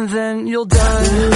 and then you'll die.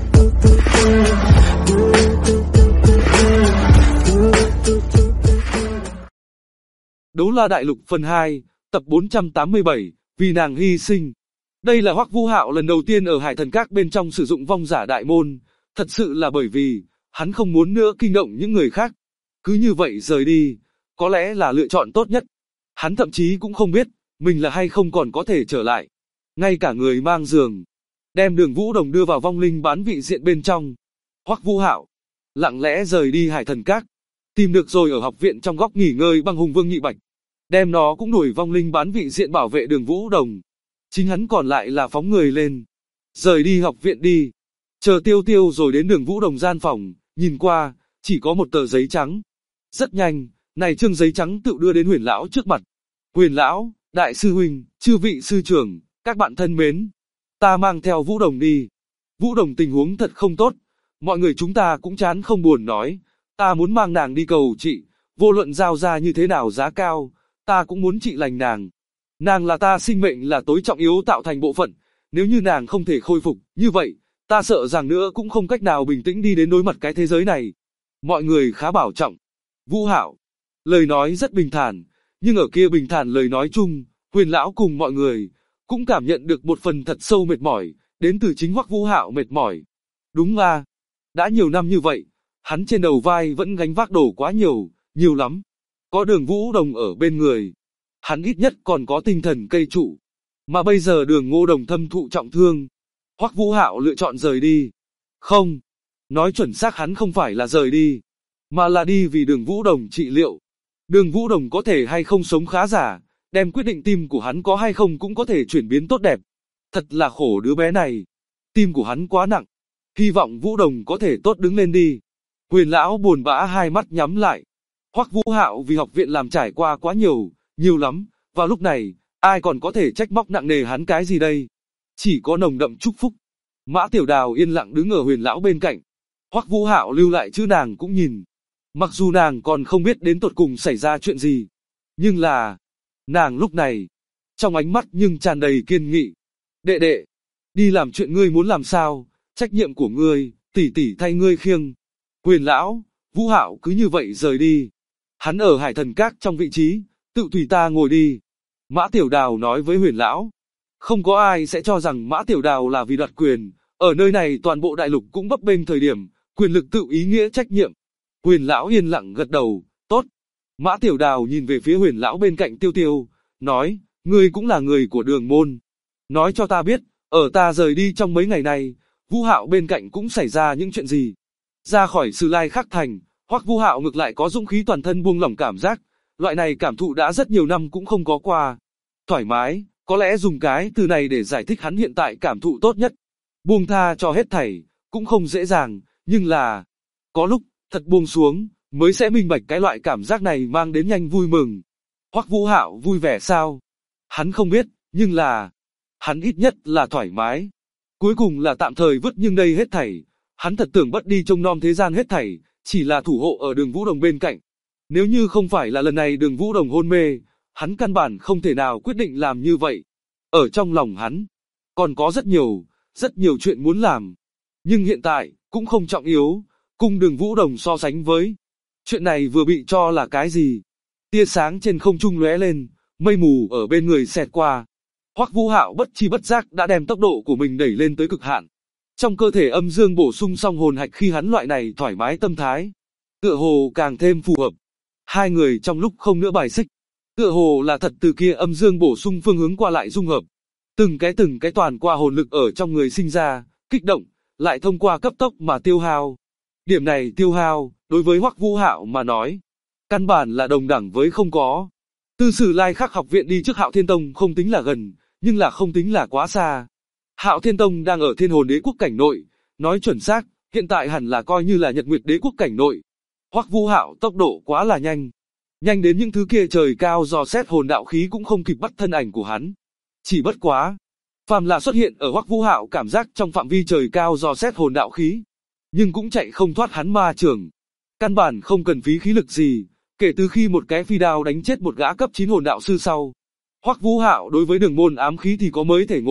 Đấu La Đại Lục phần 2, tập 487, vì nàng hy sinh. Đây là Hoắc Vũ Hạo lần đầu tiên ở Hải Thần Các bên trong sử dụng vong giả đại môn, thật sự là bởi vì, hắn không muốn nữa kinh động những người khác. Cứ như vậy rời đi, có lẽ là lựa chọn tốt nhất. Hắn thậm chí cũng không biết, mình là hay không còn có thể trở lại. Ngay cả người mang giường, đem Đường Vũ Đồng đưa vào vong linh bán vị diện bên trong. Hoắc Vũ Hạo lặng lẽ rời đi Hải Thần Các, tìm được rồi ở học viện trong góc nghỉ ngơi băng hùng Vương Nhị Bạch, đem nó cũng đuổi vong linh bán vị diện bảo vệ Đường Vũ Đồng. Chính hắn còn lại là phóng người lên, rời đi học viện đi. Chờ Tiêu Tiêu rồi đến Đường Vũ Đồng gian phòng, nhìn qua, chỉ có một tờ giấy trắng. Rất nhanh, này chương giấy trắng tự đưa đến Huyền lão trước mặt. Huyền lão, đại sư huynh, chư vị sư trưởng, các bạn thân mến, ta mang theo Vũ Đồng đi. Vũ Đồng tình huống thật không tốt, mọi người chúng ta cũng chán không buồn nói, ta muốn mang nàng đi cầu trị, vô luận giao ra như thế nào giá cao, ta cũng muốn trị lành nàng. Nàng là ta sinh mệnh là tối trọng yếu tạo thành bộ phận, nếu như nàng không thể khôi phục, như vậy, ta sợ rằng nữa cũng không cách nào bình tĩnh đi đến đối mặt cái thế giới này. Mọi người khá bảo trọng. Vũ Hạo, lời nói rất bình thản, nhưng ở kia bình thản lời nói chung, Huyền lão cùng mọi người cũng cảm nhận được một phần thật sâu mệt mỏi, đến từ chính Hoắc Vũ Hạo mệt mỏi. Đúng à, đã nhiều năm như vậy, hắn trên đầu vai vẫn gánh vác đồ quá nhiều, nhiều lắm. Có Đường Vũ Đồng ở bên người, hắn ít nhất còn có tinh thần cây trụ. Mà bây giờ Đường Ngô Đồng thâm thụ trọng thương, Hoắc Vũ Hạo lựa chọn rời đi. Không, nói chuẩn xác hắn không phải là rời đi, mà là đi vì Đường Vũ Đồng trị liệu. Đường Vũ Đồng có thể hay không sống khá giả, đem quyết định tim của hắn có hay không cũng có thể chuyển biến tốt đẹp. Thật là khổ đứa bé này, tim của hắn quá nặng, hy vọng Vũ Đồng có thể tốt đứng lên đi. Huyền lão buồn bã hai mắt nhắm lại. Hoắc Vũ Hạo vì học viện làm trải qua quá nhiều lắm, và lúc này, ai còn có thể trách móc nặng nề hắn cái gì đây? Chỉ có nồng đậm chúc phúc. Mã Tiểu Đào yên lặng đứng ở Huyền lão bên cạnh. Hoắc Vũ Hạo lưu lại chữ nàng cũng nhìn. Mặc dù nàng còn không biết đến tột cùng xảy ra chuyện gì, nhưng là, nàng lúc này, trong ánh mắt nhưng tràn đầy kiên nghị. Đệ đệ, đi làm chuyện ngươi muốn làm sao, trách nhiệm của ngươi, tỷ tỷ thay ngươi khiêng. Huyền lão, Vũ Hạo cứ như vậy rời đi. Hắn ở Hải Thần Các trong vị trí, tự tùy ta ngồi đi. Mã Tiểu Đào nói với Huyền lão. Không có ai sẽ cho rằng Mã Tiểu Đào là vì đoạt quyền, ở nơi này toàn bộ đại lục cũng bấp bênh thời điểm, quyền lực tự ý nghĩa trách nhiệm. Huyền lão yên lặng gật đầu, tốt. Mã Tiểu Đào nhìn về phía Huyền lão bên cạnh Tiêu Tiêu, nói, ngươi cũng là người của Đường môn. Nói cho ta biết, ở ta rời đi trong mấy ngày này, Vũ Hạo bên cạnh cũng xảy ra những chuyện gì. Ra khỏi Sử Lai Khắc Thành, Hoắc Vũ Hạo ngược lại có dũng khí toàn thân buông lỏng cảm giác, loại này cảm thụ đã rất nhiều năm cũng không có qua. Thoải mái, có lẽ dùng cái từ này để giải thích hắn hiện tại cảm thụ tốt nhất. Buông tha cho hết thảy, cũng không dễ dàng, nhưng là, có lúc, thật buông xuống, mới sẽ minh bạch cái loại cảm giác này mang đến nhanh vui mừng. Hoắc Vũ Hạo vui vẻ sao? Hắn không biết, nhưng là, hắn ít nhất là thoải mái. Cuối cùng là tạm thời vứt nhưng đây hết thảy, hắn thật tưởng bất đi trông nom thế gian hết thảy, chỉ là thủ hộ ở Đường Vũ Đồng bên cạnh. Nếu như không phải là lần này Đường Vũ Đồng hôn mê, hắn căn bản không thể nào quyết định làm như vậy. Ở trong lòng hắn, còn có rất nhiều chuyện muốn làm. Nhưng hiện tại, cũng không trọng yếu, cùng Đường Vũ Đồng so sánh với. Chuyện này vừa bị cho là cái gì? Tia sáng trên không trung lóe lên, mây mù ở bên người xẹt qua. Hoắc Vũ Hạo bất chi bất giác đã đem tốc độ của mình đẩy lên tới cực hạn. Trong cơ thể âm dương bổ sung xong hồn hạch khi hắn loại này thoải mái tâm thái, tựa hồ càng thêm phù hợp. Hai người trong lúc không nữa bài xích, tựa hồ là thật từ kia âm dương bổ sung phương hướng qua lại dung hợp. Từng cái toàn qua hồn lực ở trong người sinh ra, kích động, lại thông qua cấp tốc mà tiêu hao. Điểm này tiêu hao, đối với Hoắc Vũ Hạo mà nói, căn bản là đồng đẳng với không có. Từ Sử Lai Khắc học viện đi trước Hạo Thiên Tông không tính là gần, nhưng là không tính là quá xa. Hạo Thiên Tông đang ở Thiên Hồn Đế quốc cảnh nội, nói chuẩn xác, hiện tại hẳn là coi như là Nhật Nguyệt Đế quốc cảnh nội. Hoắc Vũ Hạo tốc độ quá là nhanh, nhanh đến những thứ kia trời cao dò xét hồn đạo khí cũng không kịp bắt thân ảnh của hắn. Chỉ bất quá, phàm là xuất hiện ở Hoắc Vũ Hạo cảm giác trong phạm vi trời cao dò xét hồn đạo khí, nhưng cũng chạy không thoát hắn ma chưởng. Căn bản không cần phí khí lực gì, kể từ khi một cái phi đao đánh chết một gã cấp 9 hồn đạo sư sau. Hoắc Vũ Hạo đối với đường môn ám khí thì có mới thể ngộ,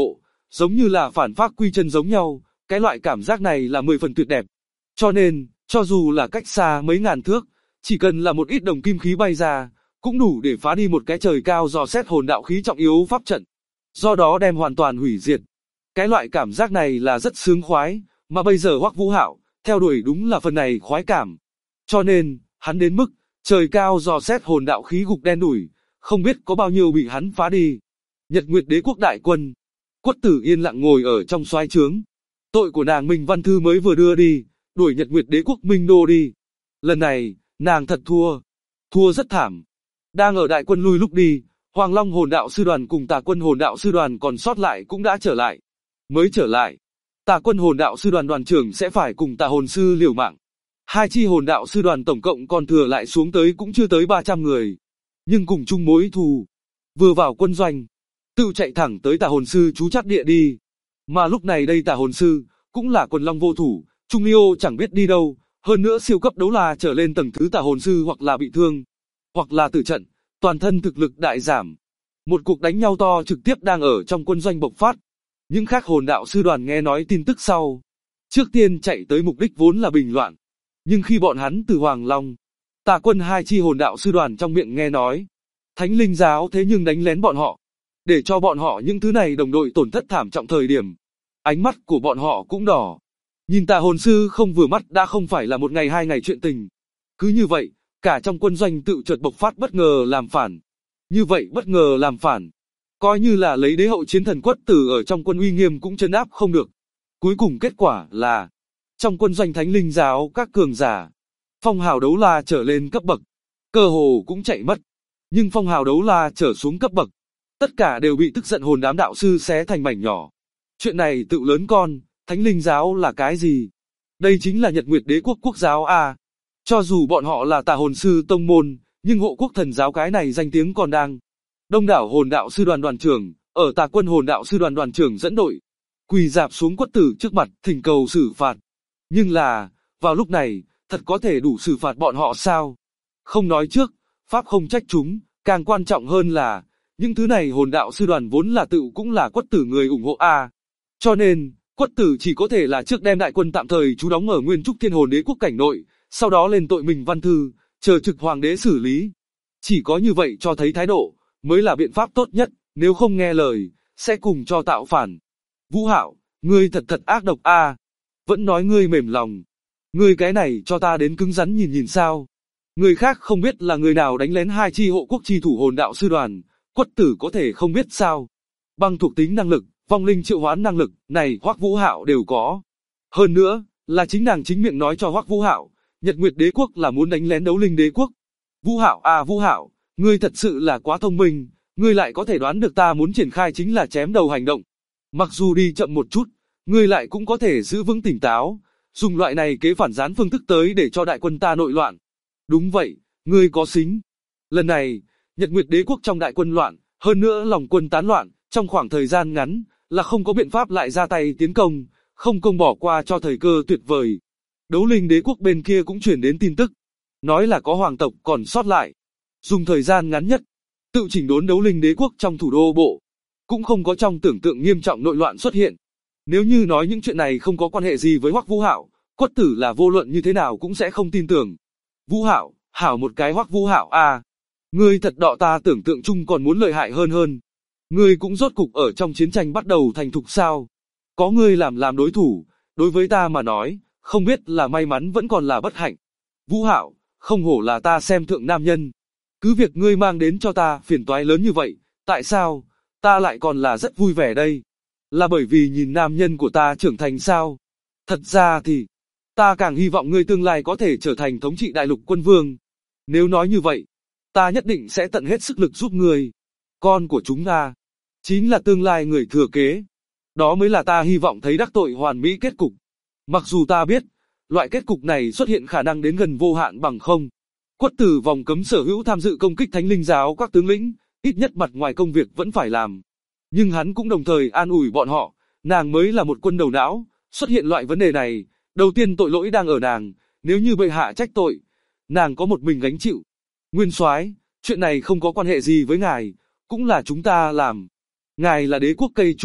giống như là phản phác quy chân giống nhau, cái loại cảm giác này là 10 phần tuyệt đẹp. Cho nên, cho dù là cách xa mấy ngàn thước, chỉ cần là một ít đồng kim khí bay ra, cũng đủ để phá đi một cái trời cao dò xét hồn đạo khí trọng yếu pháp trận. Do đó đem hoàn toàn hủy diệt. Cái loại cảm giác này là rất sướng khoái, mà bây giờ Hoắc Vũ Hạo, theo đuổi đúng là phần này khoái cảm. Cho nên, hắn đến mức, trời cao dò xét hồn đạo khí gục đen đủi, không biết có bao nhiêu bị hắn phá đi. Nhật Nguyệt Đế quốc đại quân. Quất Tử yên lặng ngồi ở trong soái trướng. Tội của nàng Minh Văn Thư mới vừa đưa đi, đuổi Nhật Nguyệt Đế quốc Minh Đô đi. Lần này, nàng thật thua. Thua rất thảm. Đang ở đại quân lui lúc đi, Hoàng Long hồn đạo sư đoàn cùng Tà quân hồn đạo sư đoàn còn sót lại cũng đã trở lại. Mới trở lại, Tà quân hồn đạo sư đoàn đoàn trưởng sẽ phải cùng Tà hồn sư liều mạng. Hai chi hồn đạo sư đoàn tổng cộng còn thừa lại xuống tới cũng chưa tới 300 người. Nhưng cùng chung mối thù. Vừa vào quân doanh, tự chạy thẳng tới Tà hồn sư trú chắc địa đi. Mà lúc này đây Tà hồn sư, cũng là quần long vô thủ, Trung Liêu chẳng biết đi đâu, hơn nữa siêu cấp đấu la trở lên tầng thứ Tà hồn sư hoặc là bị thương, hoặc là tử trận, toàn thân thực lực đại giảm. Một cuộc đánh nhau to trực tiếp đang ở trong quân doanh bộc phát. Những khác hồn đạo sư đoàn nghe nói tin tức sau, trước tiên chạy tới mục đích vốn là bình loạn. Nhưng khi bọn hắn từ Hoàng Long, Tà quân hai chi hồn đạo sư đoàn trong miệng nghe nói, Thánh Linh giáo thế nhưng đánh lén bọn họ, để cho bọn họ những thứ này đồng đội tổn thất thảm trọng thời điểm, ánh mắt của bọn họ cũng đỏ. Nhìn Tà hồn sư không vừa mắt đã không phải là một ngày hai ngày chuyện tình. Cứ như vậy, cả trong quân doanh tự chợt bộc phát bất ngờ làm phản. Như vậy bất ngờ làm phản, coi như là lấy đế hậu chiến thần Quất Tử ở trong quân uy nghiêm cũng trấn áp không được. Cuối cùng kết quả là, trong quân doanh Thánh Linh giáo các cường giả, phong hào đấu la trở lên cấp bậc, cơ hồ cũng chạy mất. Nhưng phong hào đấu la trở xuống cấp bậc, tất cả đều bị tức giận hồn đám đạo sư xé thành mảnh nhỏ. Chuyện này tự lớn con, Thánh Linh giáo là cái gì? Đây chính là Nhật Nguyệt Đế quốc quốc giáo a. Cho dù bọn họ là Tà hồn sư tông môn, nhưng hộ quốc thần giáo cái này danh tiếng còn đang. Đông đảo hồn đạo sư đoàn đoàn trưởng, ở Tà quân hồn đạo sư đoàn đoàn trưởng dẫn đội, quỳ dạp xuống Quất Tử trước mặt thỉnh cầu xử phạt. Nhưng là, vào lúc này, thật có thể đủ xử phạt bọn họ sao? Không nói trước, pháp không trách chúng, càng quan trọng hơn là, những thứ này hồn đạo sư đoàn vốn là tự cũng là Quất Tử người ủng hộ a. Cho nên, Quất Tử chỉ có thể là trước đem đại quân tạm thời trú đóng ở Nguyên Trúc Thiên Hồn Đế quốc cảnh nội, sau đó lên tội Minh Văn Thư, chờ trực hoàng đế xử lý. Chỉ có như vậy cho thấy thái độ, mới là biện pháp tốt nhất, nếu không nghe lời, sẽ cùng cho tạo phản. Vũ Hạo, ngươi thật thật ác độc a. Vẫn nói ngươi mềm lòng. Ngươi cái này cho ta đến cứng rắn nhìn nhìn sao. Người khác không biết là người nào đánh lén hai chi hộ quốc chi thủ hồn đạo sư đoàn, Quất Tử có thể không biết sao. Băng thuộc tính năng lực, vong linh triệu hoán năng lực, này Hoắc Vũ Hạo đều có. Hơn nữa, là chính nàng chính miệng nói cho Hoắc Vũ Hạo, Nhật Nguyệt Đế quốc là muốn đánh lén Đấu Linh Đế quốc. Vũ Hạo à Vũ Hạo, ngươi thật sự là quá thông minh, ngươi lại có thể đoán được ta muốn triển khai chính là chém đầu hành động. Mặc dù đi chậm một chút, ngươi lại cũng có thể giữ vững tỉnh táo, dùng loại này kế phản gián phương thức tới để cho đại quân ta nội loạn. Đúng vậy, ngươi có xính. Lần này, Nhật Nguyệt Đế quốc trong đại quân loạn, hơn nữa lòng quân tán loạn, trong khoảng thời gian ngắn, là không có biện pháp lại ra tay tiến công, không công bỏ qua cho thời cơ tuyệt vời. Đấu Linh Đế quốc bên kia cũng truyền đến tin tức, nói là có hoàng tộc còn sót lại. Dùng thời gian ngắn nhất, tự chỉnh đốn Đấu Linh Đế quốc trong thủ đô bộ, cũng không có trong tưởng tượng nghiêm trọng nội loạn xuất hiện. Nếu như nói những chuyện này không có quan hệ gì với Hoắc Vũ Hạo, Quất Tử là vô luận như thế nào cũng sẽ không tin tưởng. Vũ Hạo, hảo một cái Hoắc Vũ Hạo a, ngươi thật đọ ta tưởng tượng chung còn muốn lợi hại hơn. Ngươi cũng rốt cục ở trong chiến tranh bắt đầu thành thục sao? Có ngươi làm đối thủ, đối với ta mà nói, không biết là may mắn vẫn còn là bất hạnh. Vũ Hạo, không hổ là ta xem thượng nam nhân. Cứ việc ngươi mang đến cho ta phiền toái lớn như vậy, tại sao, ta lại còn là rất vui vẻ đây? Là bởi vì nhìn nam nhân của ta trưởng thành sao? Thật ra thì, ta càng hy vọng ngươi tương lai có thể trở thành thống trị đại lục quân vương. Nếu nói như vậy, ta nhất định sẽ tận hết sức lực giúp ngươi. Con của chúng ta, chính là tương lai người thừa kế. Đó mới là ta hy vọng thấy đắc tội hoàn mỹ kết cục. Mặc dù ta biết, loại kết cục này xuất hiện khả năng đến gần vô hạn bằng không. Quất Tử vòng cấm sở hữu tham dự công kích Thánh Linh giáo các tướng lĩnh, ít nhất mặt ngoài công việc vẫn phải làm. Nhưng hắn cũng đồng thời an ủi bọn họ, nàng mới là một quân đầu não, xuất hiện loại vấn đề này, đầu tiên tội lỗi đang ở nàng, nếu như bệ hạ trách tội, nàng có một mình gánh chịu. Nguyên soái, chuyện này không có quan hệ gì với ngài, cũng là chúng ta làm. Ngài là đế quốc cây trụ,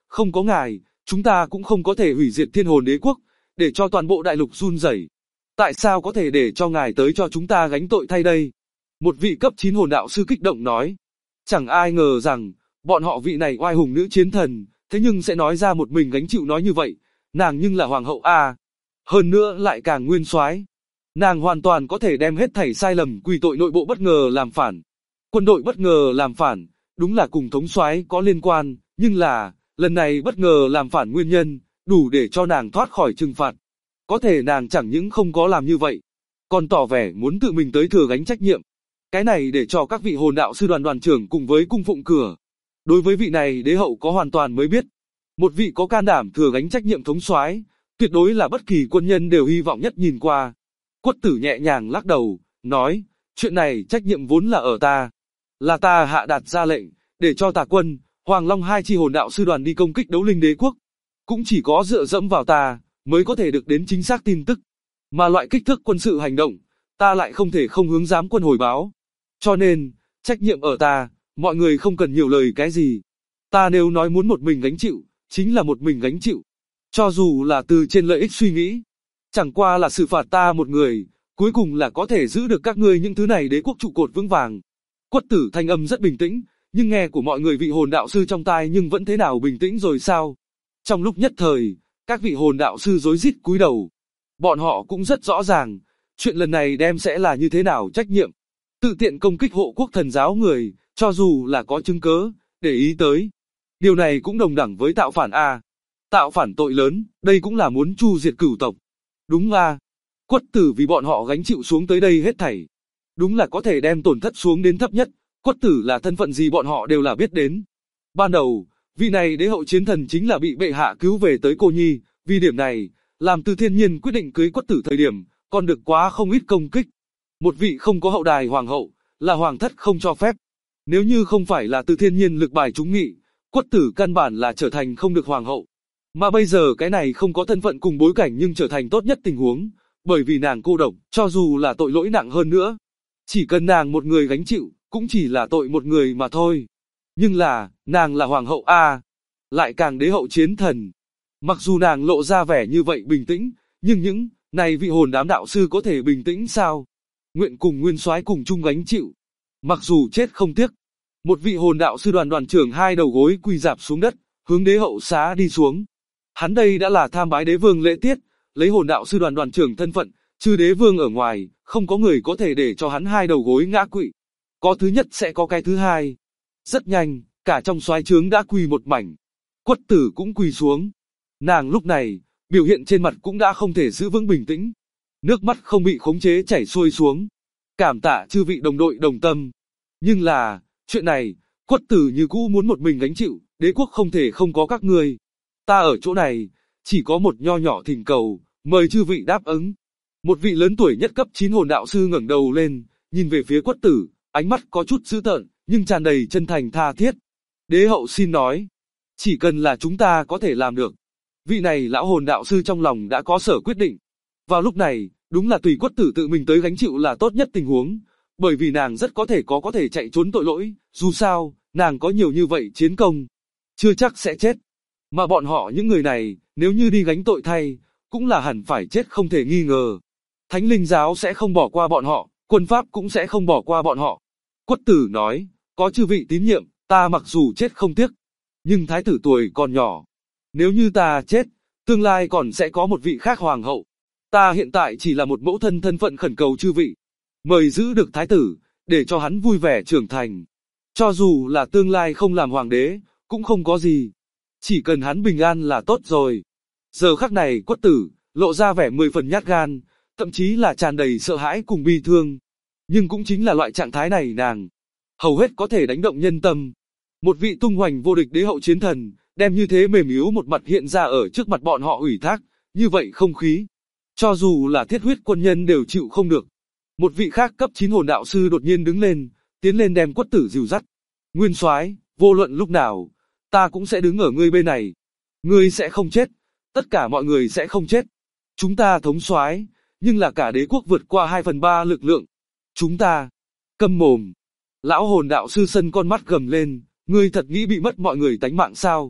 không có ngài, chúng ta cũng không có thể hủy diệt Thiên Hồn Đế quốc, để cho toàn bộ đại lục run rẩy. Tại sao có thể để cho ngài tới cho chúng ta gánh tội thay đây? Một vị cấp 9 hồn đạo sư kích động nói. Chẳng ai ngờ rằng, bọn họ vị này oai hùng nữ chiến thần, thế nhưng sẽ nói ra một mình gánh chịu nói như vậy, nàng nhưng là hoàng hậu a, hơn nữa lại càng nguyên soái. Nàng hoàn toàn có thể đem hết thảy sai lầm quy tội nội bộ bất ngờ làm phản. Quân đội bất ngờ làm phản, đúng là cùng thống soái có liên quan, nhưng là, lần này bất ngờ làm phản nguyên nhân, đủ để cho nàng thoát khỏi trừng phạt. Có thể nàng chẳng những không có làm như vậy, còn tỏ vẻ muốn tự mình tới thừa gánh trách nhiệm. Cái này để cho các vị hồn đạo sư đoàn trưởng cùng với cung phụng cửa. Đối với vị này đế hậu có hoàn toàn mới biết. Một vị có can đảm thừa gánh trách nhiệm thống soái, tuyệt đối là bất kỳ quân nhân đều hy vọng nhất nhìn qua. Quất tử nhẹ nhàng lắc đầu, nói, chuyện này trách nhiệm vốn là ở ta. Là ta hạ đạt ra lệnh, để cho Tà Quân, Hoàng Long hai chi hồn đạo sư đoàn đi công kích Đấu Linh Đế quốc. Cũng chỉ có dựa dẫm vào ta, mới có thể được đến chính xác tin tức. Mà loại kích thước quân sự hành động, ta lại không thể không hướng giám quân hồi báo. Cho nên, trách nhiệm ở ta, mọi người không cần nhiều lời cái gì. Ta nếu nói muốn một mình gánh chịu, chính là một mình gánh chịu. Cho dù là từ trên lợi ích suy nghĩ, chẳng qua là xử phạt ta một người, cuối cùng là có thể giữ được các ngươi những thứ này đế quốc trụ cột vững vàng. Quất tử thanh âm rất bình tĩnh, nhưng nghe của mọi người vị hồn đạo sư trong tai nhưng vẫn thế nào bình tĩnh rồi sao? Trong lúc nhất thời, các vị hồn đạo sư rối rít cúi đầu. Bọn họ cũng rất rõ ràng, chuyện lần này đem sẽ là như thế nào trách nhiệm. Tự tiện công kích hộ quốc thần giáo người, cho dù là có chứng cớ, để ý tới. Điều này cũng đồng đẳng với tạo phản a. Tạo phản tội lớn, đây cũng là muốn tru diệt cửu tộc. Đúng a. Quất tử vì bọn họ gánh chịu xuống tới đây hết thảy. Đúng là có thể đem tổn thất xuống đến thấp nhất, Quất tử là thân phận gì bọn họ đều là biết đến. Ban đầu, vị này đế hậu chiến thần chính là bị bệ hạ cứu về tới cô nhi, vì điểm này, làm Từ Thiên Nhiên quyết định cưới Quất tử thời điểm, còn được quá không ít công kích. Một vị không có hậu đài hoàng hậu, là hoàng thất không cho phép. Nếu như không phải là Từ Thiên Nhiên lực bài trúng nghị, Quất tử căn bản là trở thành không được hoàng hậu. Mà bây giờ cái này không có thân phận cùng bối cảnh nhưng trở thành tốt nhất tình huống, bởi vì nàng cô độc, cho dù là tội lỗi nặng hơn nữa. Chỉ cần nàng một người gánh chịu, cũng chỉ là tội một người mà thôi. Nhưng là, nàng là hoàng hậu a, lại càng đế hậu chiến thần. Mặc dù nàng lộ ra vẻ như vậy bình tĩnh, nhưng những này vị hồn đám đạo sư có thể bình tĩnh sao? Nguyện cùng nguyên soái cùng chung gánh chịu. Mặc dù chết không tiếc. Một vị hồn đạo sư đoàn trưởng hai đầu gối quỳ rạp xuống đất, hướng đế hậu xá đi xuống. Hắn đây đã là tham bái đế vương lễ tiết, lấy hồn đạo sư đoàn trưởng thân phận, trừ đế vương ở ngoài, không có người có thể để cho hắn hai đầu gối ngã quỵ. Có thứ nhất sẽ có cái thứ hai. Rất nhanh, cả trong soái trướng đã quỳ một mảnh. Quất tử cũng quỳ xuống. Nàng lúc này, biểu hiện trên mặt cũng đã không thể giữ vững bình tĩnh. Nước mắt không bị khống chế chảy xuôi xuống. Cảm tạ chư vị đồng đội đồng tâm. Nhưng là, chuyện này, Quất tử như cũ muốn một mình gánh chịu, đế quốc không thể không có các ngươi. Ta ở chỗ này, chỉ có một nho nhỏ thỉnh cầu, mời chư vị đáp ứng. Một vị lớn tuổi nhất cấp 9 hồn đạo sư ngẩng đầu lên, nhìn về phía Quất tử, ánh mắt có chút dữ tợn, nhưng tràn đầy chân thành tha thiết. Đế hậu xin nói, chỉ cần là chúng ta có thể làm được. Vị này lão hồn đạo sư trong lòng đã có sở quyết định. Vào lúc này, đúng là tùy Quất tử tự mình tới gánh chịu là tốt nhất tình huống, bởi vì nàng rất có thể chạy trốn tội lỗi, dù sao, nàng có nhiều như vậy chiến công, chưa chắc sẽ chết. Mà bọn họ những người này, nếu như đi gánh tội thay, cũng là hẳn phải chết không thể nghi ngờ. Thánh linh giáo sẽ không bỏ qua bọn họ, quân pháp cũng sẽ không bỏ qua bọn họ. Quất tử nói, có chư vị tín nhiệm, ta mặc dù chết không tiếc, nhưng thái tử tuổi còn nhỏ. Nếu như ta chết, tương lai còn sẽ có một vị khác hoàng hậu. Ta hiện tại chỉ là một mẫu thân thân phận khẩn cầu chư vị. Mời giữ được thái tử, để cho hắn vui vẻ trưởng thành. Cho dù là tương lai không làm hoàng đế, cũng không có gì. Chỉ cần hắn bình an là tốt rồi. Giờ khắc này Quất tử, lộ ra vẻ 10 phần nhát gan, thậm chí là tràn đầy sợ hãi cùng bi thương. Nhưng cũng chính là loại trạng thái này nàng, hầu hết có thể đánh động nhân tâm. Một vị tung hoành vô địch đế hậu chiến thần, đem như thế mềm yếu một mặt hiện ra ở trước mặt bọn họ ủy thác, như vậy không khí. Cho dù là thiết huyết quân nhân đều chịu không được. Một vị khác cấp 9 hồn đạo sư đột nhiên đứng lên, tiến lên đem Quất tử dìu dắt. Nguyên soái, vô luận lúc nào, ta cũng sẽ đứng ở ngươi bên này. Ngươi sẽ không chết, tất cả mọi người sẽ không chết. Chúng ta thống soái, nhưng là cả đế quốc vượt qua 2/3 lực lượng. Chúng ta, câm mồm. Lão hồn đạo sư sân con mắt gầm lên, ngươi thật nghĩ bị mất mọi người tánh mạng sao?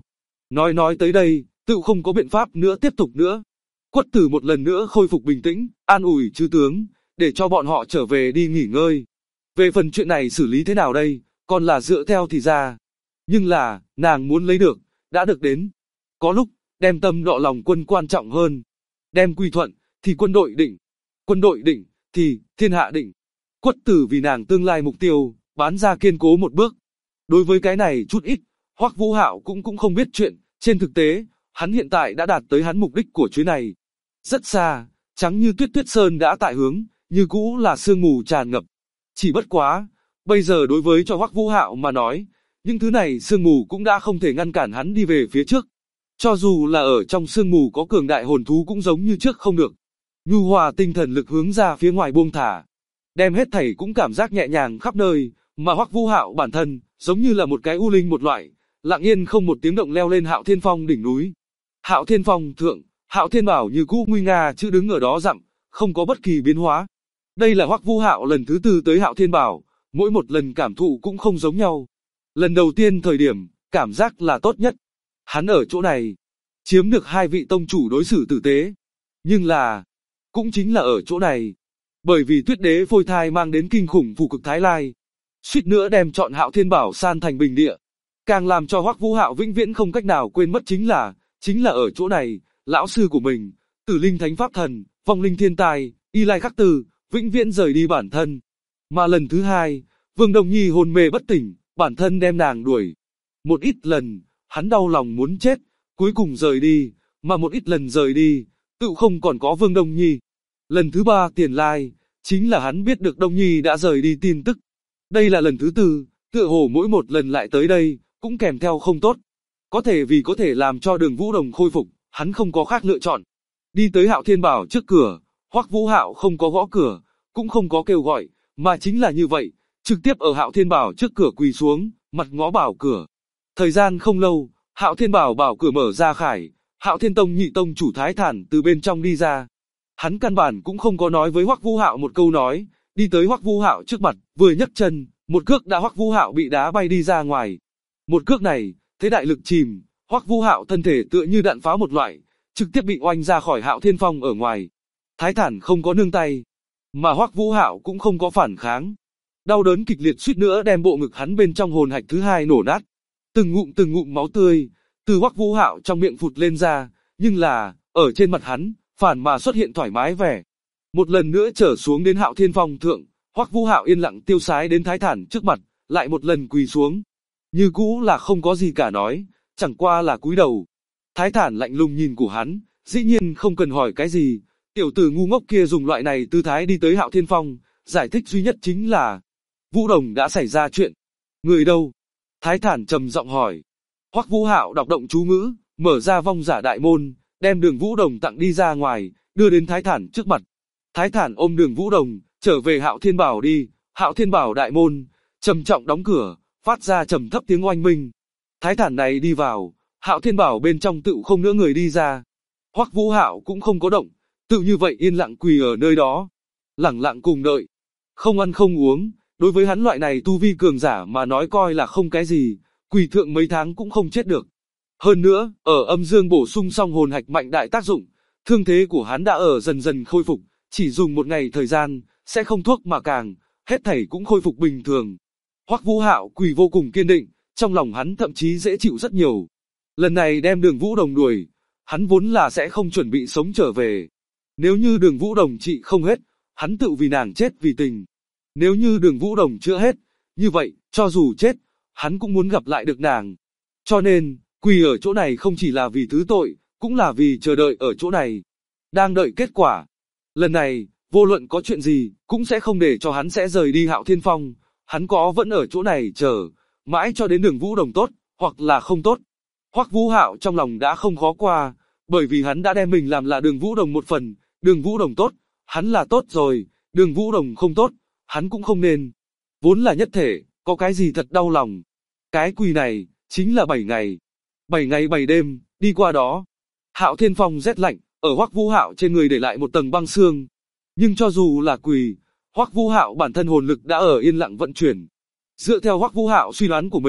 Nói tới đây, tự không có biện pháp nữa tiếp tục nữa. Quất Tử một lần nữa khôi phục bình tĩnh, an ủi chư tướng, để cho bọn họ trở về đi nghỉ ngơi. Về phần chuyện này xử lý thế nào đây, còn là dựa theo thì ra. Nhưng là, nàng muốn lấy được, đã được đến. Có lúc, đem tâm đọ lòng quân quan trọng hơn. Đem quy thuận, thì quân đội định. Quân đội định, thì thiên hạ định. Quất Tử vì nàng tương lai mục tiêu, bán ra kiên cố một bước. Đối với cái này chút ít, Hoắc Vũ Hạo cũng không biết chuyện, trên thực tế, hắn hiện tại đã đạt tới hắn mục đích của chuyến này. Rất xa, trắng như tuyết tuyết sơn đã tại hướng, như cũ là sương mù tràn ngập. Chỉ bất quá, bây giờ đối với cho Hoắc Vũ Hạo mà nói, những thứ này sương mù cũng đã không thể ngăn cản hắn đi về phía trước. Cho dù là ở trong sương mù có cường đại hồn thú cũng giống như trước không được. Nhu hòa tinh thần lực hướng ra phía ngoài buông thả, đem hết thảy cũng cảm giác nhẹ nhàng khắp nơi, mà Hoắc Vũ Hạo bản thân, giống như là một cái u linh một loại, lặng yên không một tiếng động leo lên Hạo Thiên Phong đỉnh núi. Hạo Thiên Phong thượng, Hạo Thiên Bảo như cũ nguy nga chữ đứng ở đó dặm, không có bất kỳ biến hóa. Đây là Hoắc Vũ Hạo lần thứ tư tới Hạo Thiên Bảo, mỗi một lần cảm thụ cũng không giống nhau. Lần đầu tiên thời điểm, cảm giác là tốt nhất. Hắn ở chỗ này, chiếm được hai vị tông chủ đối xử tử tế. Nhưng là, cũng chính là ở chỗ này, bởi vì Tuyết Đế phôi thai mang đến kinh khủng phù cực Thái Lai, suýt nữa đem chọn Hạo Thiên Bảo san thành bình địa. Càng làm cho Hoắc Vũ Hạo vĩnh viễn không cách nào quên mất chính là ở chỗ này, lão sư của mình, Tử Linh Thánh Pháp Thần, Vong Linh Thiên Tài, Y Lai Khắc Từ, vĩnh viễn rời đi bản thân. Mà lần thứ hai, Vương Đồng Nhi hôn mê bất tỉnh, bản thân đem nàng đuổi. Một ít lần, hắn đau lòng muốn chết, cuối cùng rời đi, mà một ít lần rời đi, tự không còn có Vương Đồng Nhi. Lần thứ ba tiền lai, chính là hắn biết được Đồng Nhi đã rời đi tin tức. Đây là lần thứ tư, tựa hồ mỗi một lần lại tới đây, cũng kèm theo không tốt. Có thể vì có thể làm cho Đường Vũ Đồng khôi phục, hắn không có khác lựa chọn. Đi tới Hạo Thiên Bảo trước cửa, Hoắc Vũ Hạo không có gõ cửa, cũng không có kêu gọi, mà chính là như vậy, trực tiếp ở Hạo Thiên Bảo trước cửa quỳ xuống, mặt ngó bảo cửa. Thời gian không lâu, Hạo Thiên Bảo bảo cửa mở ra khải, Hạo Thiên Tông nhị tông chủ Thái Thản từ bên trong đi ra. Hắn căn bản cũng không có nói với Hoắc Vũ Hạo một câu nói, đi tới Hoắc Vũ Hạo trước mặt, vừa nhấc chân, một cước đã Hoắc Vũ Hạo bị đá bay đi ra ngoài. Một cước này, thế đại lực chìm, Hoắc Vũ Hạo thân thể tựa như đạn pháo một loại, trực tiếp bị oanh ra khỏi Hạo Thiên Phong ở ngoài. Thái Thản không có nương tay, mà Hoắc Vũ Hạo cũng không có phản kháng. Đau đớn kịch liệt suýt nữa đem bộ ngực hắn bên trong hồn hạch thứ hai nổ nát. Từng ngụm máu tươi từ Hoắc Vũ Hạo trong miệng phụt lên ra, nhưng là, ở trên mặt hắn, phản mà xuất hiện thoải mái vẻ. Một lần nữa trở xuống đến Hạo Thiên Phong thượng, Hoắc Vũ Hạo yên lặng tiêu sái đến Thái Thản trước mặt, lại một lần quỳ xuống. Như cũ là không có gì cả nói, chẳng qua là cúi đầu. Thái Thản lạnh lùng nhìn của hắn, dĩ nhiên không cần hỏi cái gì, tiểu tử ngu ngốc kia dùng loại này tư thái đi tới Hạo Thiên Phong, giải thích duy nhất chính là Vũ Đồng đã xảy ra chuyện. Người đâu? Thái Thản trầm giọng hỏi. Hoắc Vũ Hạo đọc động chú ngữ, mở ra vong giả đại môn, đem Đường Vũ Đồng tặng đi ra ngoài, đưa đến Thái Thản trước mặt. Thái Thản ôm Đường Vũ Đồng, trở về Hạo Thiên Bảo đi. Hạo Thiên Bảo đại môn, trầm trọng đóng cửa, phát ra trầm thấp tiếng oanh minh. Thái Thản này đi vào, Hạo Thiên Bảo bên trong tự không nữa người đi ra. Hoắc Vũ Hạo cũng không có động, tự như vậy yên lặng quỳ ở nơi đó, lẳng lặng cùng đợi. Không ăn không uống, đối với hắn loại này tu vi cường giả mà nói coi là không cái gì, quỳ thượng mấy tháng cũng không chết được. Hơn nữa, ở âm dương bổ sung xong hồn hạch mạnh đại tác dụng, thương thế của hắn đã ở dần dần khôi phục, chỉ dùng một ngày thời gian, sẽ không thuốc mà càng, hết thảy cũng khôi phục bình thường. Hoắc Vũ Hạo quỳ vô cùng kiên định, trong lòng hắn thậm chí dễ chịu rất nhiều. Lần này đem Đường Vũ Đồng đuổi, hắn vốn là sẽ không chuẩn bị sống trở về. Nếu như Đường Vũ Đồng trị không hết, hắn tự vì nàng chết vì tình. Nếu như Đường Vũ Đồng chữa hết, như vậy, cho dù chết, hắn cũng muốn gặp lại được nàng. Cho nên, quỳ ở chỗ này không chỉ là vì thứ tội, cũng là vì chờ đợi ở chỗ này. Đang đợi kết quả. Lần này, vô luận có chuyện gì, cũng sẽ không để cho hắn sẽ rời đi Hạo Thiên Phong. Hắn có vẫn ở chỗ này chờ, mãi cho đến Đường Vũ Đồng tốt, hoặc là không tốt. Hoắc Vũ Hạo trong lòng đã không khó qua, bởi vì hắn đã đem mình làm là Đường Vũ Đồng một phần. Đường Vũ Đồng tốt, hắn là tốt rồi, Đường Vũ Đồng không tốt, hắn cũng không nên. Vốn là nhất thể, có cái gì thật đau lòng. Cái quỳ này, chính là 7 ngày. 7 ngày 7 đêm, đi qua đó. Hạo Thiên Phong rét lạnh, ở Hoắc Vũ Hạo trên người để lại một tầng băng xương. Nhưng cho dù là quỳ, Hoắc Vũ Hạo bản thân hồn lực đã ở yên lặng vận chuyển. Dựa theo Hoắc Vũ Hạo suy đoán của mình,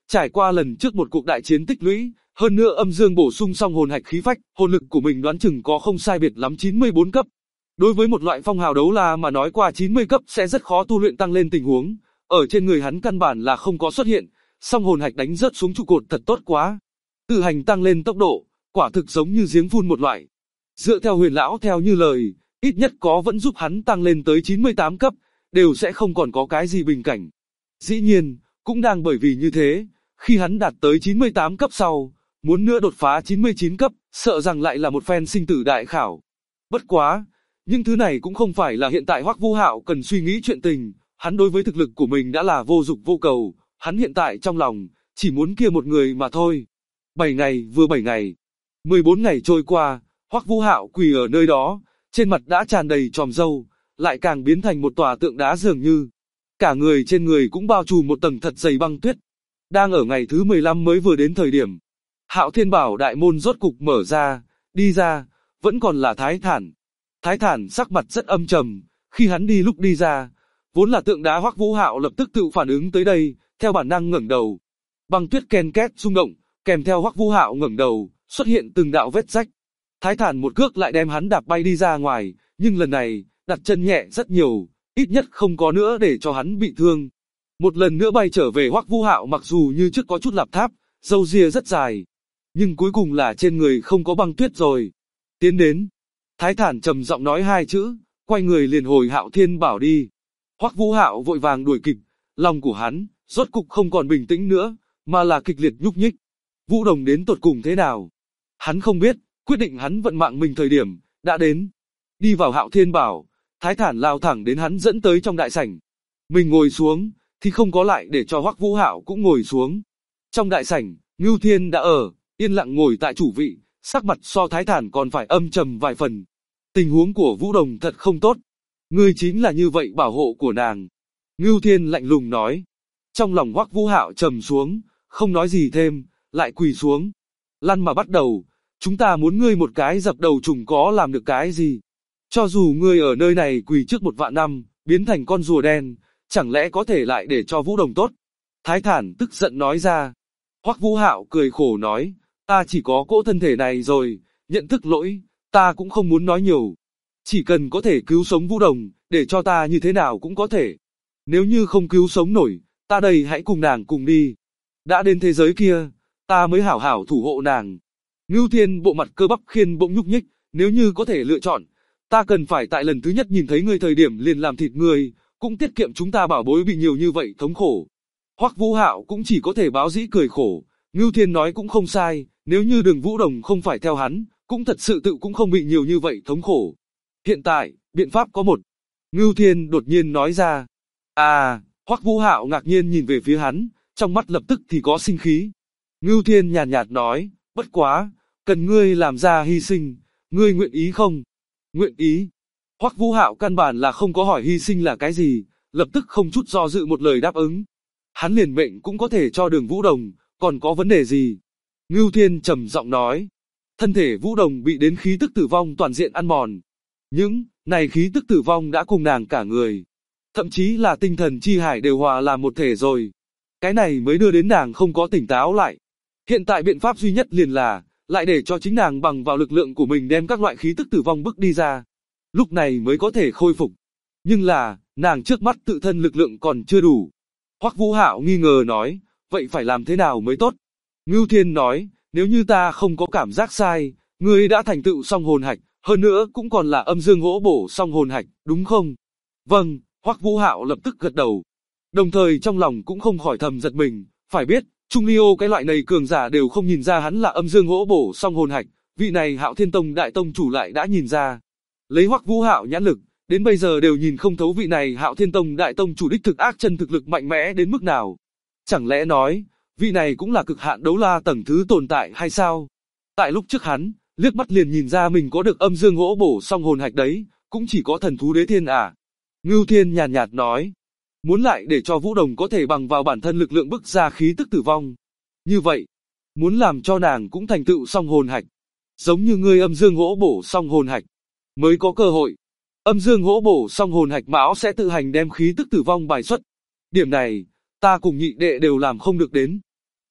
trải qua lần trước một cuộc đại chiến tích lũy, hơn nữa âm dương bổ sung xong hồn hạch khí phách, hồn lực của mình đoán chừng có không sai biệt lắm 94 cấp. Đối với một loại phong hào đấu la mà nói qua 90 cấp sẽ rất khó tu luyện tăng lên tình huống, ở trên người hắn căn bản là không có xuất hiện, song hồn hạch đánh rớt xuống trụ cột thật tốt quá. Tự hành tăng lên tốc độ, quả thực giống như giếng phun một loại. Dựa theo Huyền lão theo như lời, ít nhất có vẫn giúp hắn tăng lên tới 98 cấp, đều sẽ không còn có cái gì bình cảnh. Dĩ nhiên, cũng đang bởi vì như thế, khi hắn đạt tới 98 cấp sau, muốn nữa đột phá 99 cấp, sợ rằng lại là một phen sinh tử đại khảo. Bất quá, những thứ này cũng không phải là hiện tại Hoắc Vũ Hạo cần suy nghĩ chuyện tình, hắn đối với thực lực của mình đã là vô dục vô cầu, hắn hiện tại trong lòng, chỉ muốn kia một người mà thôi. 7 ngày, 7 ngày. 14 ngày trôi qua, Hoắc Vũ Hạo quỳ ở nơi đó, trên mặt đã tràn đầy chòm râu, lại càng biến thành một tòa tượng đá dường như. Cả người trên người cũng bao trùm một tầng thật dày băng tuyết. Đang ở ngày thứ 15 mới vừa đến thời điểm. Hạo Thiên Bảo đại môn rốt cục mở ra, đi ra, vẫn còn là Thái Thản. Thái Thản sắc mặt rất âm trầm, khi hắn đi lúc đi ra, vốn là tượng đá Hoắc Vũ Hạo lập tức tự phản ứng tới đây, theo bản năng ngẩng đầu. Băng tuyết ken két rung động, kèm theo Hoắc Vũ Hạo ngẩng đầu, xuất hiện từng đạo vết rách. Thái Thản một cước lại đem hắn đạp bay đi ra ngoài, nhưng lần này, đặt chân nhẹ rất nhiều, ít nhất không có nữa để cho hắn bị thương. Một lần nữa bay trở về Hoắc Vũ Hạo mặc dù như trước có chút lạp tháp, râu ria rất dài, nhưng cuối cùng là trên người không có băng tuyết rồi. Tiến đến. Thái Thản trầm giọng nói hai chữ, quay người liền hồi Hạo Thiên Bảo đi. Hoắc Vũ Hạo vội vàng đuổi kịp, lòng của hắn rốt cục không còn bình tĩnh nữa, mà là kịch liệt nhúc nhích. Vũ Đồng đến tột cùng thế nào? Hắn không biết, quyết định hắn vận mạng mình thời điểm đã đến. Đi vào Hạo Thiên Bảo, Thái Thản lao thẳng đến hắn dẫn tới trong đại sảnh. Mình ngồi xuống, thì không có lại để cho Hoắc Vũ Hạo cũng ngồi xuống. Trong đại sảnh, Ngưu Thiên đã ở, yên lặng ngồi tại chủ vị, sắc mặt so Thái Thản còn phải âm trầm vài phần. Tình huống của Vũ Đồng thật không tốt. Ngươi chính là như vậy bảo hộ của nàng. Ngưu Thiên lạnh lùng nói. Trong lòng Hoắc Vũ Hạo trầm xuống, không nói gì thêm, lại quỳ xuống. Lăn mà bắt đầu, chúng ta muốn ngươi một cái dập đầu trùng có làm được cái gì? Cho dù ngươi ở nơi này quỳ trước 1 vạn năm, biến thành con rùa đen, chẳng lẽ có thể lại để cho Vũ Đồng tốt? Thái Thản tức giận nói ra. Hoắc Vũ Hạo cười khổ nói, ta chỉ có cỗ thân thể này rồi, nhận thức lỗi, ta cũng không muốn nói nhiều. Chỉ cần có thể cứu sống Vũ Đồng, để cho ta như thế nào cũng có thể. Nếu như không cứu sống nổi, ta đây hãy cùng nàng cùng đi. Đã đến thế giới kia, ta mới hảo hảo thủ hộ nàng. Ngưu Thiên bộ mặt cơ bắp khiên bỗng nhúc nhích, nếu như có thể lựa chọn, ta cần phải tại lần thứ nhất nhìn thấy ngươi thời điểm liền làm thịt ngươi, cũng tiết kiệm chúng ta bảo bối bị nhiều như vậy thống khổ. Hoắc Vũ Hạo cũng chỉ có thể báo dĩ cười khổ, Ngưu Thiên nói cũng không sai, nếu như Đường Vũ Đồng không phải theo hắn, cũng thật sự tự cũng không bị nhiều như vậy thống khổ. Hiện tại, biện pháp có một. Ngưu Thiên đột nhiên nói ra. À, Hoắc Vũ Hạo ngạc nhiên nhìn về phía hắn, trong mắt lập tức thì có sinh khí. Ngưu Thiên nhàn nhạt nói, bất quá, cần ngươi làm ra hy sinh, ngươi nguyện ý không? Nguyện ý. Hoắc Vũ Hạo căn bản là không có hỏi hy sinh là cái gì, lập tức không chút do dự một lời đáp ứng. Hắn liền mệnh cũng có thể cho Đường Vũ Đồng, còn có vấn đề gì? Ngưu Thiên trầm giọng nói. Thân thể Vũ Đồng bị đến khí tức tử vong toàn diện ăn mòn. Những này khí tức tử vong đã cùng nàng cả người, thậm chí là tinh thần chi hải đều hòa làm một thể rồi. Cái này mới đưa đến nàng không có tỉnh táo lại. Hiện tại biện pháp duy nhất liền là, lại để cho chính nàng bằng vào lực lượng của mình đem các loại khí tức tử vong bức đi ra. Lúc này mới có thể khôi phục. Nhưng là, nàng trước mắt tự thân lực lượng còn chưa đủ. Hoắc Vũ Hạo nghi ngờ nói, vậy phải làm thế nào mới tốt? Ngưu Thiên nói, nếu như ta không có cảm giác sai, ngươi đã thành tựu xong hồn hạch, hơn nữa cũng còn là âm dương hỗ bổ xong hồn hạch, đúng không? Vâng, Hoắc Vũ Hạo lập tức gật đầu. Đồng thời trong lòng cũng không khỏi thầm giật mình, phải biết, Trung Ly Ô cái loại này cường giả đều không nhìn ra hắn là âm dương hỗ bổ xong hồn hạch, vị này Hạo Thiên Tông đại tông chủ lại đã nhìn ra. Lấy Hoắc Vũ Hạo nhãn lực, đến bây giờ đều nhìn không thấu vị này Hạo Thiên Tông đại tông chủ đích thực ác chân thực lực mạnh mẽ đến mức nào. Chẳng lẽ nói, vị này cũng là cực hạn đấu la tầng thứ tồn tại hay sao? Tại lúc trước hắn, liếc mắt liền nhìn ra mình có được âm dương hỗ bổ xong hồn hạch đấy, cũng chỉ có thần thú đế thiên à. Ngưu Thiên nhàn nhạt nói, muốn lại để cho Vũ Đồng có thể bằng vào bản thân lực lượng bức ra khí tức tử vong. Như vậy, muốn làm cho nàng cũng thành tựu xong hồn hạch, giống như ngươi âm dương hỗ bổ xong hồn hạch, mới có cơ hội. Âm dương hỗ bổ xong hồn hạch mão sẽ tự hành đem khí tức tử vong bài xuất. Điểm này, ta cùng nhị đệ đều làm không được đến.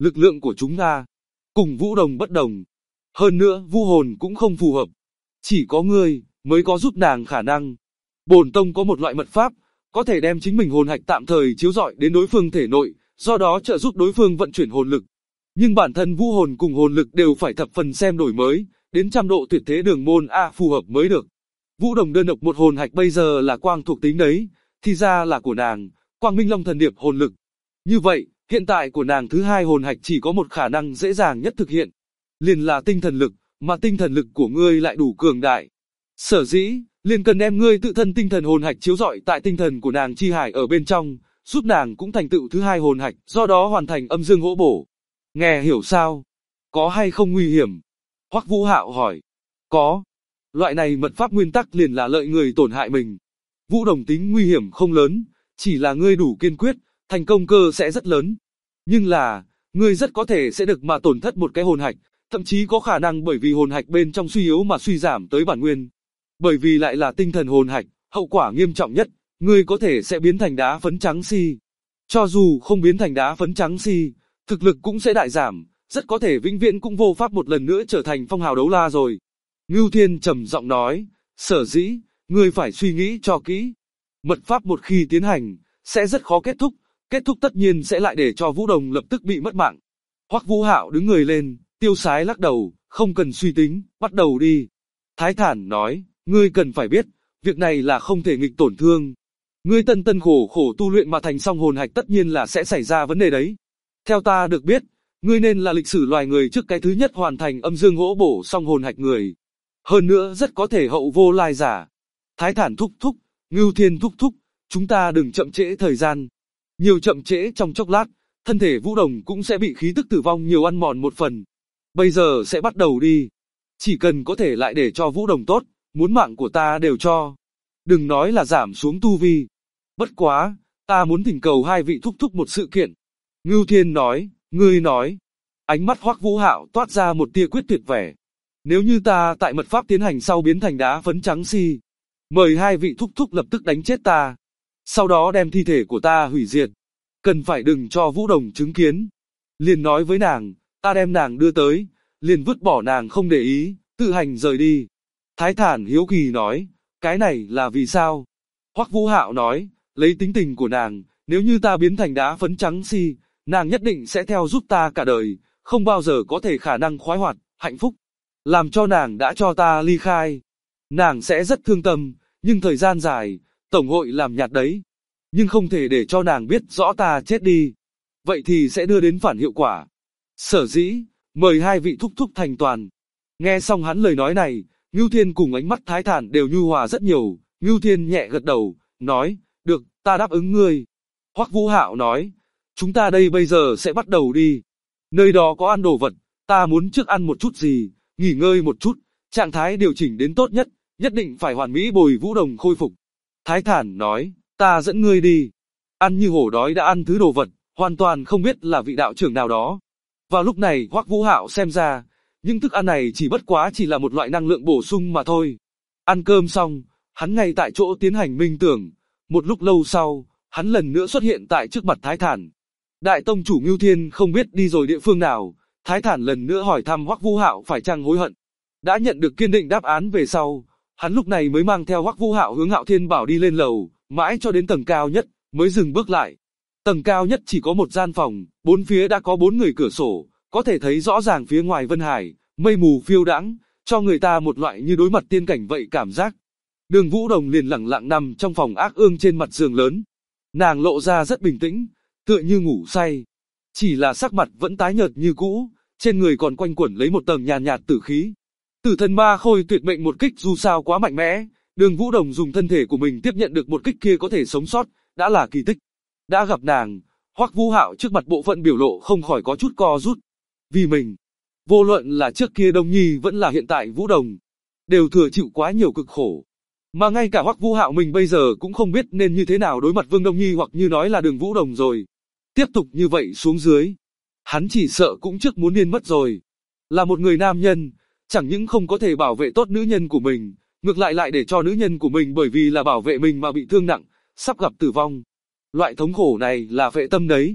Lực lượng của chúng ta cùng Vũ Đồng bất đồng. Hơn nữa, vũ hồn cũng không phù hợp. Chỉ có ngươi mới có giúp nàng khả năng. Bổn tông có một loại mật pháp, có thể đem chính mình hồn hạch tạm thời chiếu rọi đến đối phương thể nội, do đó trợ giúp đối phương vận chuyển hồn lực. Nhưng bản thân vũ hồn cùng hồn lực đều phải thập phần xem đổi mới, đến trăm độ tuyệt thế đường môn A phù hợp mới được. Vũ Đồng đơn độc một hồn hạch bây giờ là quang thuộc tính đấy, thì ra là của nàng, Quang Minh Long thần điệp hồn lực. Như vậy, hiện tại của nàng thứ hai hồn hạch chỉ có một khả năng dễ dàng nhất thực hiện, liền là tinh thần lực, mà tinh thần lực của ngươi lại đủ cường đại. Sở dĩ, liền cần đem ngươi tự thân tinh thần hồn hạch chiếu rọi tại tinh thần của nàng chi hải ở bên trong, giúp nàng cũng thành tựu thứ hai hồn hạch, do đó hoàn thành âm dương hỗ bổ. Nghe hiểu sao? Có hay không nguy hiểm? Hoắc Vũ Hạo hỏi. Có. Loại này mật pháp nguyên tắc liền là lợi người tổn hại mình. Vũ Đồng tính nguy hiểm không lớn, chỉ là ngươi đủ kiên quyết, thành công cơ sẽ rất lớn. Nhưng là, ngươi rất có thể sẽ được mà tổn thất một cái hồn hạch, thậm chí có khả năng bởi vì hồn hạch bên trong suy yếu mà suy giảm tới bản nguyên. Bởi vì lại là tinh thần hồn hạch, hậu quả nghiêm trọng nhất, ngươi có thể sẽ biến thành đá phấn trắng si. Cho dù không biến thành đá phấn trắng si, thực lực cũng sẽ đại giảm, rất có thể vĩnh viễn cũng vô pháp một lần nữa trở thành phong hào đấu la rồi. Ngưu Thiên trầm giọng nói, sở dĩ, ngươi phải suy nghĩ cho kỹ. Mật pháp một khi tiến hành, sẽ rất khó kết thúc tất nhiên sẽ lại để cho Vũ Đồng lập tức bị mất mạng. Hoắc Vũ Hạo đứng người lên, tiêu sái lắc đầu, không cần suy tính, bắt đầu đi. Thái thản nói, ngươi cần phải biết, việc này là không thể nghịch tổn thương. Ngươi tân khổ khổ tu luyện mà thành song hồn hạch tất nhiên là sẽ xảy ra vấn đề đấy. Theo ta được biết, ngươi nên là lịch sử loài người trước cái thứ nhất hoàn thành âm dương hỗ bổ song hồn hạch người. Hơn nữa rất có thể hậu vô lai giả. Thái thản thúc thúc, Ngưu Thiên thúc thúc, chúng ta đừng chậm trễ thời gian. Nhiều chậm trễ trong chốc lát, thân thể Vũ Đồng cũng sẽ bị khí tức tử vong nhiều ăn mòn một phần. Bây giờ sẽ bắt đầu đi. Chỉ cần có thể lại để cho Vũ Đồng tốt, muốn mạng của ta đều cho. Đừng nói là giảm xuống tu vi. Bất quá, ta muốn thỉnh cầu hai vị thúc thúc một sự kiện. Ngưu Thiên nói, ngươi nói. Ánh mắt Hoắc Vũ Hạo toát ra một tia quyết tuyệt vẻ. Nếu như ta tại mật pháp tiến hành sau biến thành đá phấn trắng si, mời hai vị thúc thúc lập tức đánh chết ta. Sau đó đem thi thể của ta hủy diệt. Cần phải đừng cho Vũ Đồng chứng kiến. Liền nói với nàng, ta đem nàng đưa tới, liền vứt bỏ nàng không để ý, tự hành rời đi. Thái thản hiếu kỳ nói, cái này là vì sao? Hoắc Vũ Hạo nói, lấy tính tình của nàng, nếu như ta biến thành đá phấn trắng si, nàng nhất định sẽ theo giúp ta cả đời, không bao giờ có thể khả năng khoái hoạt, hạnh phúc. Làm cho nàng đã cho ta ly khai. Nàng sẽ rất thương tâm, nhưng thời gian dài, tổng hội làm nhạt đấy. Nhưng không thể để cho nàng biết rõ ta chết đi. Vậy thì sẽ đưa đến phản hiệu quả. Sở dĩ, mời hai vị thúc thúc thành toàn. Nghe xong hắn lời nói này, Ngưu Thiên cùng ánh mắt Thái thản đều nhu hòa rất nhiều. Ngưu Thiên nhẹ gật đầu, nói, được, ta đáp ứng ngươi. Hoắc Vũ Hạo nói, chúng ta đây bây giờ sẽ bắt đầu đi. Nơi đó có ăn đồ vật, ta muốn trước ăn một chút gì, nghỉ ngơi một chút, trạng thái điều chỉnh đến tốt nhất, nhất định phải hoàn mỹ bồi Vũ Đồng khôi phục. Thái thản nói, ta dẫn ngươi đi. Ăn như hổ đói đã ăn thứ đồ vật, hoàn toàn không biết là vị đạo trưởng nào đó. Vào lúc này Hoắc Vũ Hạo xem ra, những thức ăn này chỉ bất quá chỉ là một loại năng lượng bổ sung mà thôi. Ăn cơm xong, hắn ngay tại chỗ tiến hành minh tưởng. Một lúc lâu sau, hắn lần nữa xuất hiện tại trước mặt Thái thản. Đại tông chủ Ngưu Thiên không biết đi rồi địa phương nào. Thái thản lần nữa hỏi thăm Hoắc Vũ Hạo phải chăng hối hận. Đã nhận được kiên định đáp án về sau, hắn lúc này mới mang theo Hoắc Vũ Hạo hướng Hạo Thiên Bảo đi lên lầu, mãi cho đến tầng cao nhất, mới dừng bước lại. Tầng cao nhất chỉ có một gian phòng, bốn phía đã có 4 người cửa sổ, có thể thấy rõ ràng phía ngoài Vân Hải, mây mù phiêu đãng, cho người ta một loại như đối mặt tiên cảnh vậy cảm giác. Đường Vũ Đồng liền lẳng lặng nằm trong phòng ác ương trên mặt giường lớn. Nàng lộ ra rất bình tĩnh, tựa như ngủ say. Chỉ là sắc mặt vẫn tái nhợt như cũ, trên người còn quanh quẩn lấy một tầng nhàn nhạt tử khí. Tử thần ma khôi tuyệt mệnh một kích dù sao quá mạnh mẽ, Đường Vũ Đồng dùng thân thể của mình tiếp nhận được một kích kia có thể sống sót, đã là kỳ tích. Đã gặp nàng, Hoắc Vũ Hạo trước mặt bộ phận biểu lộ không khỏi có chút co rút. Vì mình, vô luận là trước kia Đông Nhi vẫn là hiện tại Vũ Đồng, đều thừa chịu quá nhiều cực khổ. Mà ngay cả Hoắc Vũ Hạo mình bây giờ cũng không biết nên như thế nào đối mặt Vương Đông Nhi hoặc như nói là Đường Vũ Đồng rồi. Tiếp tục như vậy xuống dưới, hắn chỉ sợ cũng trước muốn điên mất rồi. Là một người nam nhân, chẳng những không có thể bảo vệ tốt nữ nhân của mình, ngược lại lại để cho nữ nhân của mình bởi vì là bảo vệ mình mà bị thương nặng, sắp gặp tử vong. Loại thống khổ này là phệ tâm đấy.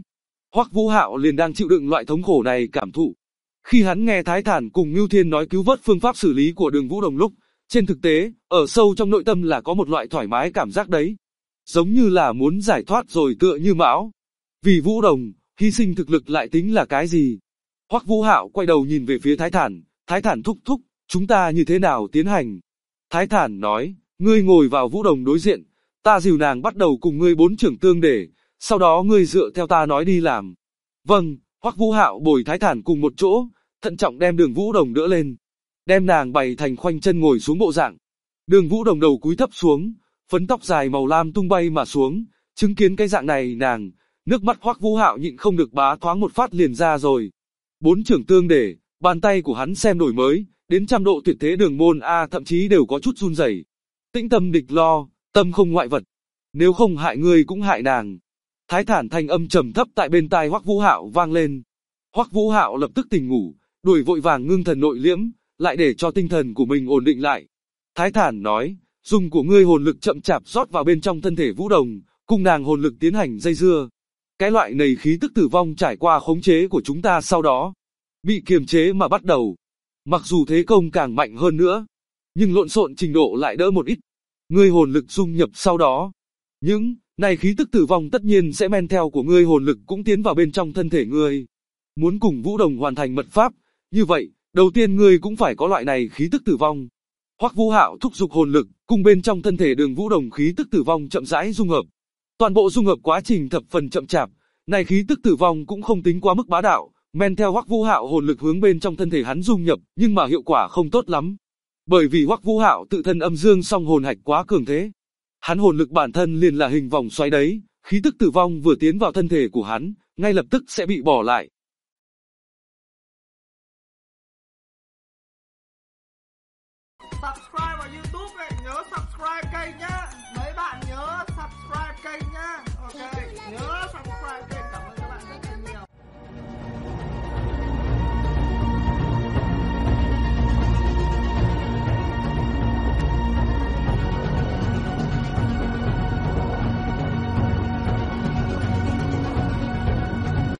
Hoắc Vũ Hạo liền đang chịu đựng loại thống khổ này cảm thụ. Khi hắn nghe Thái Thản cùng Ngưu Thiên nói cứu vớt phương pháp xử lý của Đường Vũ Đồng lúc, trên thực tế, ở sâu trong nội tâm là có một loại thoải mái cảm giác đấy. Giống như là muốn giải thoát rồi tựa như Mão. Vì Vũ Đồng, hy sinh thực lực lại tính là cái gì? Hoắc Vũ Hạo quay đầu nhìn về phía Thái Thản thúc thúc, chúng ta như thế nào tiến hành? Thái Thản nói, ngươi ngồi vào Vũ Đồng đối diện, ta dìu nàng bắt đầu cùng ngươi 4 trưởng tương để, sau đó ngươi dựa theo ta nói đi làm. Vâng, Hoắc Vũ Hạo bồi Thái Thản cùng một chỗ, thận trọng đem Đường Vũ Đồng đỡ lên, đem nàng bày thành khoanh chân ngồi xuống bộ dạng. Đường Vũ Đồng đầu cúi thấp xuống, phấn tóc dài màu lam tung bay mà xuống, chứng kiến cái dạng này nàng, nước mắt Hoắc Vũ Hạo nhịn không được bá thoáng một phát liền ra rồi. 4 trưởng tương để, bàn tay của hắn xem đổi mới, đến 100 độ tuyệt thế đường môn A thậm chí đều có chút run rẩy. Tĩnh tâm địch lo, tâm không ngoại vật. Nếu không hại ngươi cũng hại nàng. Thái Thản thanh âm trầm thấp tại bên tai Hoắc Vũ Hạo vang lên. Hoắc Vũ Hạo lập tức tỉnh ngủ, đuổi vội vàng ngưng thần nội liễm, lại để cho tinh thần của mình ổn định lại. Thái Thản nói, dùng của ngươi hồn lực chậm chạp rót vào bên trong thân thể Vũ Đồng, cùng nàng hồn lực tiến hành dây dưa. Cái loại này khí tức tử vong trải qua khống chế của chúng ta sau đó, bị kiềm chế mà bắt đầu. Mặc dù thế công càng mạnh hơn nữa, nhưng lộn xộn trình độ lại đỡ một ít. Ngươi hồn lực dung nhập sau đó, những này khí tức tử vong tất nhiên sẽ men theo của ngươi hồn lực cũng tiến vào bên trong thân thể ngươi. Muốn cùng Vũ Đồng hoàn thành mật pháp, như vậy, đầu tiên ngươi cũng phải có loại này khí tức tử vong. Hoắc Vũ Hạo thúc giục hồn lực, cùng bên trong thân thể Đường Vũ Đồng khí tức tử vong chậm rãi dung hợp. Toàn bộ dung hợp quá trình thập phần chậm chạp, này khí tức tử vong cũng không tính quá mức bá đạo, men theo Hoắc Vũ Hạo hồn lực hướng bên trong thân thể hắn dung nhập, nhưng mà hiệu quả không tốt lắm. Bởi vì Hoắc Vũ Hạo tự thân âm dương song hồn hạch quá cường thế. Hắn hồn lực bản thân liền là hình vòng xoáy đấy, khí tức tử vong vừa tiến vào thân thể của hắn, ngay lập tức sẽ bị bỏ lại. Subscribe vào YouTube này, nhớ subscribe kênh nhá. Mấy bạn nhớ